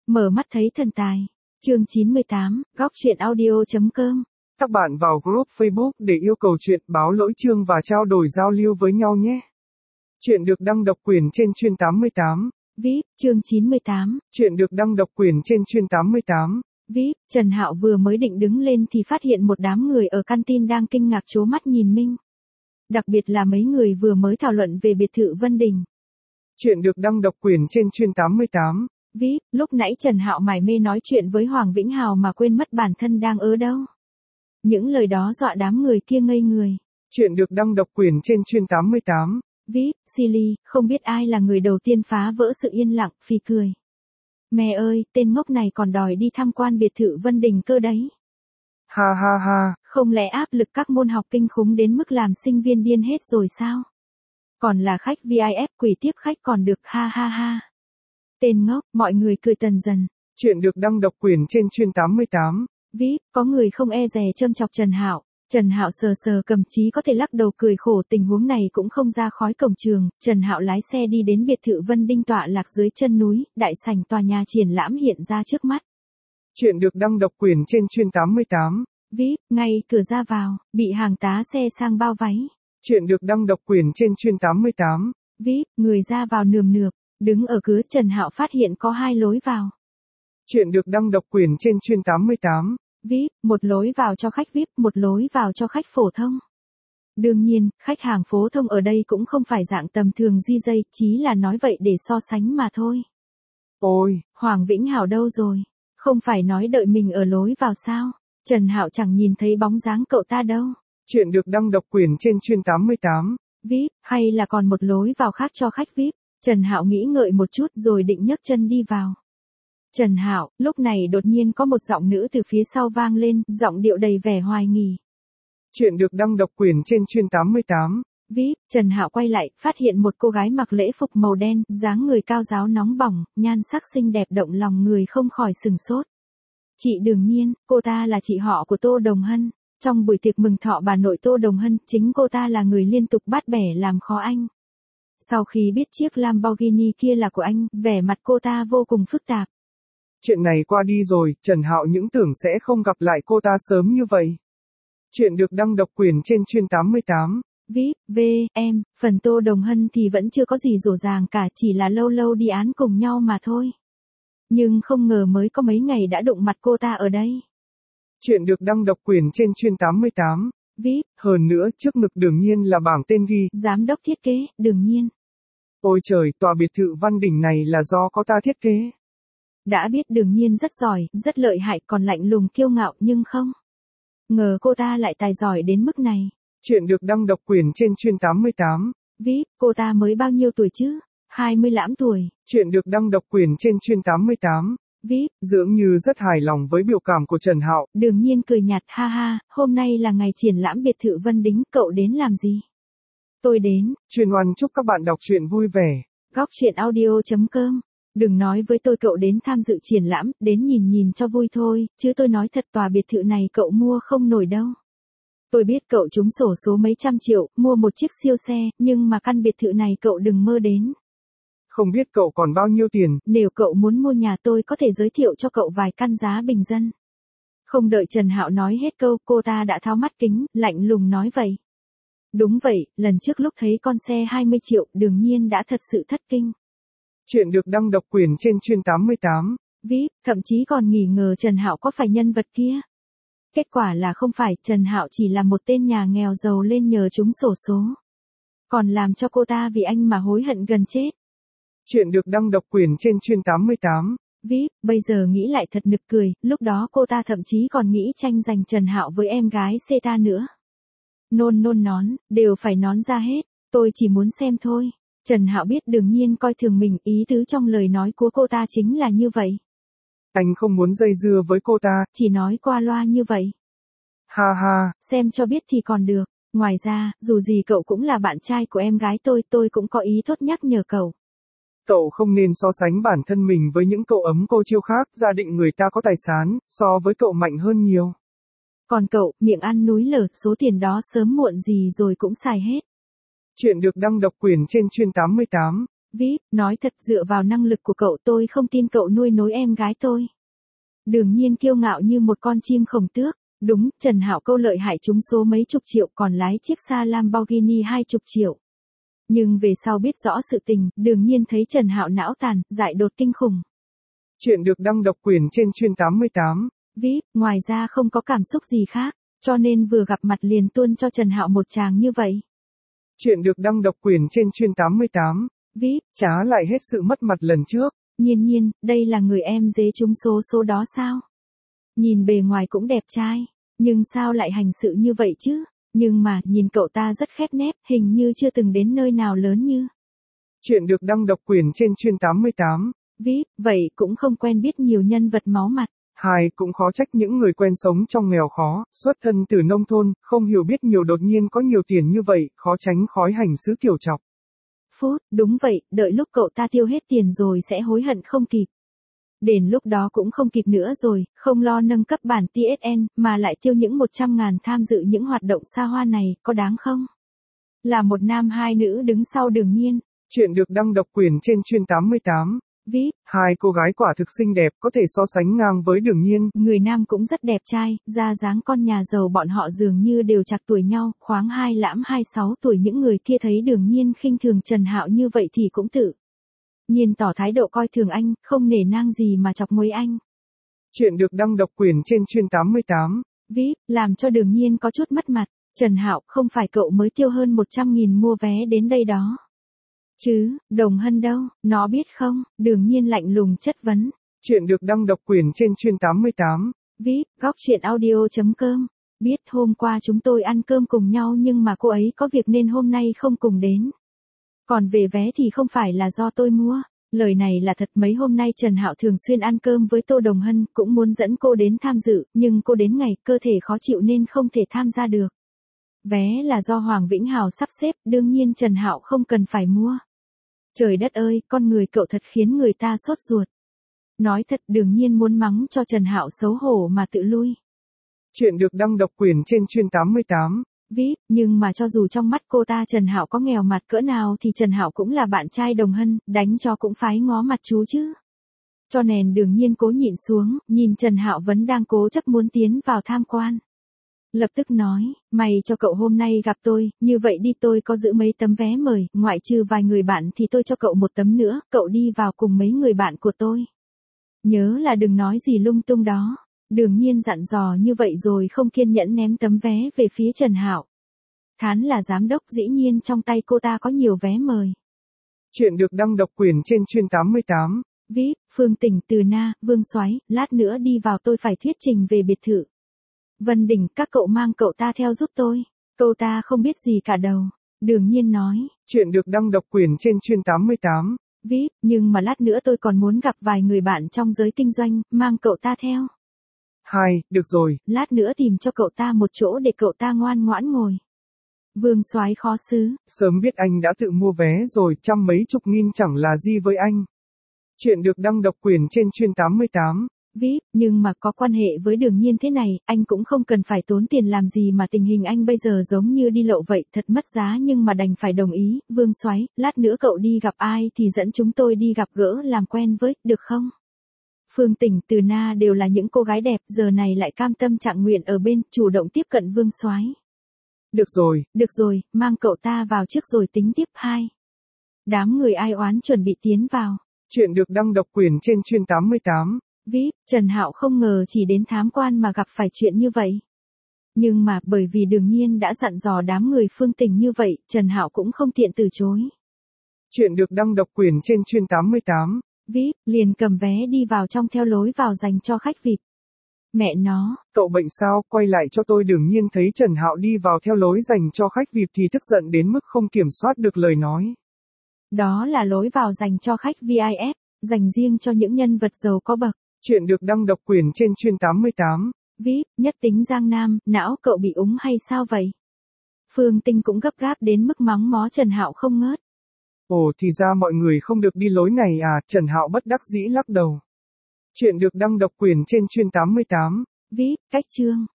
Mở mắt thấy thần tài. Chương 98, góc truyện audio.com. Các bạn vào group Facebook để yêu cầu chuyện, báo lỗi chương và trao đổi giao lưu với nhau nhé. Chuyện được đăng độc quyền trên chuyên 88. VIP, chương 98. Chuyện được đăng độc quyền trên chuyên 88. VIP, Trần Hạo vừa mới định đứng lên thì phát hiện một đám người ở canteen đang kinh ngạc trố mắt nhìn Minh. Đặc biệt là mấy người vừa mới thảo luận về biệt thự Vân Đình. Chuyện được đăng độc quyền trên chuyên 88. VIP, lúc nãy Trần Hạo mải mê nói chuyện với Hoàng Vĩnh Hào mà quên mất bản thân đang ở đâu. Những lời đó dọa đám người kia ngây người. Chuyện được đăng độc quyền trên chuyên 88. VIP, Silly, không biết ai là người đầu tiên phá vỡ sự yên lặng, phì cười. Mẹ ơi, tên ngốc này còn đòi đi tham quan biệt thự Vân Đình cơ đấy. Ha ha ha. Không lẽ áp lực các môn học kinh khủng đến mức làm sinh viên điên hết rồi sao? Còn là khách VIP quỷ tiếp khách còn được, ha ha ha. Tên ngốc, mọi người cười tần dần. Chuyện được đăng độc quyền trên chuyên 88. VIP, có người không e dè châm chọc Trần Hạo. Trần Hạo sờ sờ cầm chí có thể lắc đầu cười khổ, tình huống này cũng không ra khói cổng trường. Trần Hạo lái xe đi đến biệt thự Vân Đinh tọa lạc dưới chân núi, đại sảnh tòa nhà triển lãm hiện ra trước mắt. Chuyện được đăng độc quyền trên chuyên 88. VIP, ngay cửa ra vào, bị hàng tá xe sang bao váy. Chuyện được đăng độc quyền trên chuyên 88. VIP, người ra vào nườm nượp, đứng ở cửa Trần Hạo phát hiện có hai lối vào. Chuyện được đăng độc quyền trên chuyên 88. VIP, một lối vào cho khách VIP, một lối vào cho khách phổ thông. Đương nhiên, khách hàng phổ thông ở đây cũng không phải dạng tầm thường DJ, chí là nói vậy để so sánh mà thôi. Ôi, Hoàng Vĩnh Hảo đâu rồi? Không phải nói đợi mình ở lối vào sao? Trần Hạo chẳng nhìn thấy bóng dáng cậu ta đâu. Chuyện được đăng độc quyền trên chuyên 88. VIP, hay là còn một lối vào khác cho khách VIP? Trần Hạo nghĩ ngợi một chút rồi định nhấc chân đi vào. Trần Hạo, lúc này đột nhiên có một giọng nữ từ phía sau vang lên, giọng điệu đầy vẻ hoài nghi. Chuyện được đăng độc quyền trên chuyên 88. VIP, Trần Hạo quay lại, phát hiện một cô gái mặc lễ phục màu đen, dáng người cao ráo nóng bỏng, nhan sắc xinh đẹp động lòng người không khỏi sừng sốt. Chị đương nhiên, cô ta là chị họ của Tô Đồng Hân. Trong buổi tiệc mừng thọ bà nội Tô Đồng Hân, chính cô ta là người liên tục bắt bẻ làm khó anh. Sau khi biết chiếc Lamborghini kia là của anh, vẻ mặt cô ta vô cùng phức tạp. Chuyện này qua đi rồi, Trần Hạo những tưởng sẽ không gặp lại cô ta sớm như vậy. Chuyện được đăng độc quyền trên chuyên 88. VIP, em, phần Tô Đồng Hân thì vẫn chưa có gì rổ ràng cả, chỉ là lâu lâu đi án cùng nhau mà thôi. Nhưng không ngờ mới có mấy ngày đã đụng mặt cô ta ở đây. Chuyện được đăng độc quyền trên chuyên 88. VIP, hơn nữa, trước ngực đương nhiên là bảng tên ghi giám đốc thiết kế, đương nhiên. Ôi trời, tòa biệt thự Văn Đình này là do có ta thiết kế. Đã biết đương nhiên rất giỏi, rất lợi hại, còn lạnh lùng kiêu ngạo nhưng không ngờ cô ta lại tài giỏi đến mức này. Chuyện được đăng độc quyền trên chuyên 88. VIP, cô ta mới bao nhiêu tuổi chứ? 20 lãm tuổi. Chuyện được đăng độc quyền trên chuyên 88. VIP, dường như rất hài lòng với biểu cảm của Trần Hạo. Đương nhiên cười nhạt, ha ha, hôm nay là ngày triển lãm biệt thự Vân Đính, cậu đến làm gì? Tôi đến. Chuyên Oan chúc các bạn đọc truyện vui vẻ. Góc truyện audio.com. Đừng nói với tôi cậu đến tham dự triển lãm, đến nhìn nhìn cho vui thôi, chứ tôi nói thật tòa biệt thự này cậu mua không nổi đâu. Tôi biết cậu trúng xổ số mấy trăm triệu, mua một chiếc siêu xe, nhưng mà căn biệt thự này cậu đừng mơ đến. Không biết cậu còn bao nhiêu tiền. Nếu cậu muốn mua nhà tôi có thể giới thiệu cho cậu vài căn giá bình dân. Không đợi Trần Hạo nói hết câu, cô ta đã tháo mắt kính, lạnh lùng nói vậy. Đúng vậy, lần trước lúc thấy con xe 20 triệu, đương nhiên đã thật sự thất kinh. Chuyện được đăng độc quyền trên chuyên 88. VIP, thậm chí còn nghi ngờ Trần Hạo có phải nhân vật kia. Kết quả là không phải, Trần Hạo chỉ là một tên nhà nghèo giàu lên nhờ trúng xổ số. Còn làm cho cô ta vì anh mà hối hận gần chết. Chuyện được đăng độc quyền trên chuyên 88. VIP, bây giờ nghĩ lại thật nực cười, lúc đó cô ta thậm chí còn nghĩ tranh giành Trần Hạo với em gái Seta nữa. Nôn nón, đều phải nón ra hết, tôi chỉ muốn xem thôi. Trần Hạo biết đương nhiên coi thường mình, ý tứ trong lời nói của cô ta chính là như vậy. Anh không muốn dây dưa với cô ta. Chỉ nói qua loa như vậy. Ha ha. Xem cho biết thì còn được. Ngoài ra, dù gì cậu cũng là bạn trai của em gái tôi cũng có ý tốt nhắc nhở cậu. Cậu không nên so sánh bản thân mình với những cậu ấm cô chiêu khác, gia đình người ta có tài sản, so với cậu mạnh hơn nhiều. Còn cậu, miệng ăn núi lở, số tiền đó sớm muộn gì rồi cũng xài hết. Chuyện được đăng độc quyền trên chuyên 88. VIP, nói thật dựa vào năng lực của cậu tôi không tin cậu nuôi nối em gái tôi. Đường Nhiên kiêu ngạo như một con chim khổng tước. Đúng, Trần Hạo câu lợi hại trúng số mấy chục triệu còn lái chiếc xa Lamborghini 20 triệu. Nhưng về sau biết rõ sự tình, Đường Nhiên thấy Trần Hạo não tàn, dại đột kinh khủng. Chuyện được đăng độc quyền trên chuyên 88. VIP, ngoài ra không có cảm xúc gì khác, cho nên vừa gặp mặt liền tuôn cho Trần Hạo một tràng như vậy. Chuyện được đăng độc quyền trên chuyên 88. VIP, Trá lại hết sự mất mặt lần trước. Nhiên, đây là người em dế trúng số đó sao? Nhìn bề ngoài cũng đẹp trai, nhưng sao lại hành sự như vậy chứ? Nhưng mà, nhìn cậu ta rất khép nép, hình như chưa từng đến nơi nào lớn như. Chuyện được đăng độc quyền trên chuyên 88. VIP, vậy cũng không quen biết nhiều nhân vật máu mặt. Hai, cũng khó trách những người quen sống trong nghèo khó, xuất thân từ nông thôn, không hiểu biết nhiều đột nhiên có nhiều tiền như vậy, khó tránh khói hành xứ kiểu chọc. Phút, đúng vậy, đợi lúc cậu ta tiêu hết tiền rồi sẽ hối hận không kịp. Đến lúc đó cũng không kịp nữa rồi, không lo nâng cấp bản TSN, mà lại tiêu những 100.000 tham dự những hoạt động xa hoa này, có đáng không? Là một nam hai nữ đứng sau Đường Nhiên. Chuyện được đăng độc quyền trên chuyên 88. VIP, Hai cô gái quả thực xinh đẹp, có thể so sánh ngang với Đường Nhiên. người nam cũng rất đẹp trai, ra dáng con nhà giàu bọn họ dường như đều chạc tuổi nhau, khoáng hai lãm 26 tuổi những người kia thấy Đường Nhiên khinh thường Trần Hạo như vậy thì cũng tự nhiên tỏ thái độ coi thường anh, không nể nang gì mà chọc nguấy anh. Chuyện được đăng độc quyền trên chuyên 88. VIP, làm cho Đường Nhiên có chút mất mặt. Trần Hạo, không phải cậu mới tiêu hơn 100.000 mua vé đến đây đó. Chứ, Đồng Hân đâu, nó biết không? Đường Nhiên lạnh lùng chất vấn. Chuyện được đăng độc quyền trên chuyên 88. VIP, góc chuyện audio.com. Biết hôm qua chúng tôi ăn cơm cùng nhau nhưng mà cô ấy có việc nên hôm nay không cùng đến. Còn về vé thì không phải là do tôi mua. Lời này là thật, mấy hôm nay Trần Hạo thường xuyên ăn cơm với Tô Đồng Hân, cũng muốn dẫn cô đến tham dự, nhưng cô đến ngày cơ thể khó chịu nên không thể tham gia được. Vé là do Hoàng Vĩnh Hào sắp xếp, đương nhiên Trần Hạo không cần phải mua. Trời đất ơi, con người cậu thật khiến người ta sốt ruột. Nói thật, Đường Nhiên muốn mắng cho Trần Hạo xấu hổ mà tự lui. Chuyện được đăng độc quyền trên chuyên 88. VIP, nhưng mà cho dù trong mắt cô ta Trần Hạo có nghèo mặt cỡ nào thì Trần Hạo cũng là bạn trai Đồng Hân, đánh cho cũng phái ngó mặt chú chứ. Cho nên Đường Nhiên cố nhịn xuống, nhìn Trần Hạo vẫn đang cố chấp muốn tiến vào tham quan. Lập tức nói, may cho cậu hôm nay gặp tôi, như vậy đi tôi có giữ mấy tấm vé mời, ngoại trừ vài người bạn thì tôi cho cậu một tấm nữa, cậu đi vào cùng mấy người bạn của tôi. Nhớ là đừng nói gì lung tung đó. Đường Nhiên dặn dò như vậy rồi không kiên nhẫn ném tấm vé về phía Trần Hạo. Thán là giám đốc, dĩ nhiên trong tay cô ta có nhiều vé mời. Chuyện được đăng độc quyền trên chuyên 88. VIP, Phương Tỉnh, Từ Na, Vương Soái, lát nữa đi vào tôi phải thuyết trình về biệt thự. Vân Đình, các cậu mang cậu ta theo giúp tôi. Cậu ta không biết gì cả đâu. Đường Nhiên nói. Chuyện được đăng độc quyền trên chuyên 88. VIP, nhưng mà lát nữa tôi còn muốn gặp vài người bạn trong giới kinh doanh, mang cậu ta theo. 2, được rồi. Lát nữa tìm cho cậu ta một chỗ để cậu ta ngoan ngoãn ngồi. Vương Soái khó xứ. Sớm biết anh đã tự mua vé rồi, trăm mấy chục nghìn chẳng là gì với anh. Chuyện được đăng độc quyền trên chuyên 88. VIP, nhưng mà có quan hệ với Đường Nhiên thế này, anh cũng không cần phải tốn tiền làm gì mà tình hình anh bây giờ giống như đi lộ vậy, thật mất giá nhưng mà đành phải đồng ý. Vương Soái, lát nữa cậu đi gặp ai thì dẫn chúng tôi đi gặp gỡ làm quen với, được không? Phương Tỉnh, Từ Na đều là những cô gái đẹp, giờ này lại cam tâm trạng nguyện ở bên, chủ động tiếp cận Vương Soái. Được rồi, mang cậu ta vào trước rồi tính tiếp. 2. Đám người ai oán chuẩn bị tiến vào. Chuyện được đăng độc quyền trên chuyên 88. VIP, Trần Hạo không ngờ chỉ đến tham quan mà gặp phải chuyện như vậy. Nhưng mà bởi vì Đường Nhiên đã dặn dò đám người Phương Tỉnh như vậy, Trần Hạo cũng không tiện từ chối. Chuyện được đăng độc quyền trên chuyên 88. VIP, liền cầm vé đi vào trong theo lối vào dành cho khách VIP. Mẹ nó, cậu bệnh sao, quay lại cho tôi. Đường Nhiên thấy Trần Hạo đi vào theo lối dành cho khách VIP thì tức giận đến mức không kiểm soát được lời nói. Đó là lối vào dành cho khách VIP, dành riêng cho những nhân vật giàu có bậc. Chuyện được đăng độc quyền trên chuyên 88. VIP, nhất tính Giang Nam, não cậu bị úng hay sao vậy? Phương Tinh cũng gấp gáp đến mức mắng mó Trần Hạo không ngớt. Ồ, thì ra mọi người không được đi lối này à, Trần Hạo bất đắc dĩ lắc đầu. Chuyện được đăng độc quyền trên chuyên 88. VIP, cách chương.